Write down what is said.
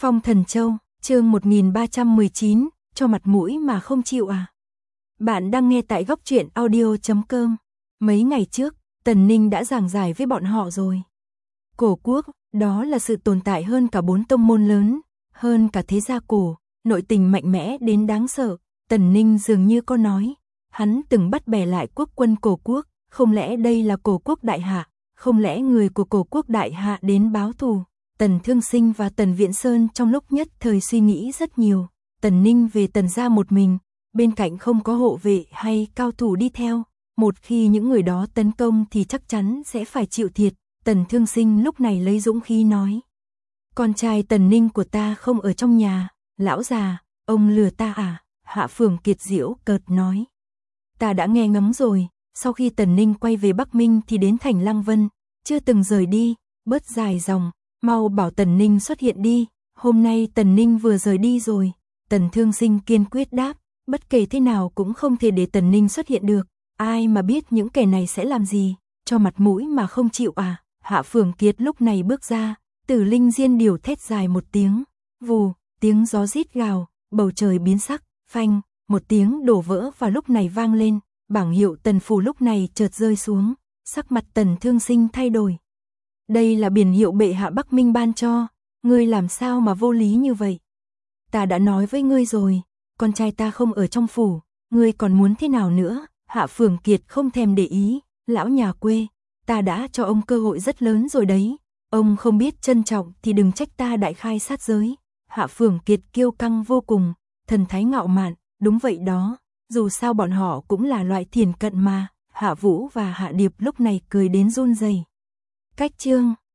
Phong Thần Châu, chương 1319, cho mặt mũi mà không chịu à. Bạn đang nghe tại góc truyện audio.com. Mấy ngày trước, Tần Ninh đã giảng giải với bọn họ rồi. Cổ quốc, đó là sự tồn tại hơn cả 4 tông môn lớn, hơn cả thế gia cổ, nội tình mạnh mẽ đến đáng sợ. Tần Ninh dường như có nói, hắn từng bắt bè lại quốc quân cổ quốc, không lẽ đây là cổ quốc đại hạ, không lẽ người của cổ quốc đại hạ đến báo thù. Tần Thương Sinh và Tần Viễn Sơn trong lúc nhất thời suy nghĩ rất nhiều. Tần Ninh về Tần gia một mình, bên cạnh không có hộ vệ hay cao thủ đi theo. Một khi những người đó tấn công thì chắc chắn sẽ phải chịu thiệt. Tần Thương Sinh lúc này lấy dũng khí nói. Con trai Tần Ninh của ta không ở trong nhà. Lão già, ông lừa ta à? Hạ Phường Kiệt giễu cợt nói. Ta đã nghe ngóng rồi, sau khi Tần Ninh quay về Bắc Minh thì đến thành Lăng Vân, chưa từng rời đi, bớt dài dòng. Mau bảo Tần Ninh xuất hiện đi, hôm nay Tần Ninh vừa rời đi rồi. Tần Thương Sinh kiên quyết đáp, bất kể thế nào cũng không thể để Tần Ninh xuất hiện được. Ai mà biết những kẻ này sẽ làm gì, cho mặt mũi mà không chịu à. Hạ Phường Kiệt lúc này bước ra, Tử Linh Diên Điểu thét dài một tiếng, vù, tiếng gió rít gào, bầu trời biến sắc, phanh, một tiếng đổ vỡ và lúc này vang lên, bảng hiệu Tần phủ lúc này chợt rơi xuống, sắc mặt Tần Thương Sinh thay đổi. Đây là biển hiệu bệ hạ Bắc Minh ban cho, ngươi làm sao mà vô lý như vậy? Ta đã nói với ngươi rồi, con trai ta không ở trong phủ, ngươi còn muốn thế nào nữa? Hạ Phường Kiệt không thèm để ý, lão nhà quê, ta đã cho ông cơ hội rất lớn rồi đấy, ông không biết trân trọng thì đừng trách ta đại khai sát giới. Hạ Phường Kiệt kiêu căng vô cùng, thần thái ngạo mạn, đúng vậy đó, dù sao bọn họ cũng là loại thiền cận mà. Hạ Vũ và Hạ Điệp lúc này cười đến run rẩy. Cách chương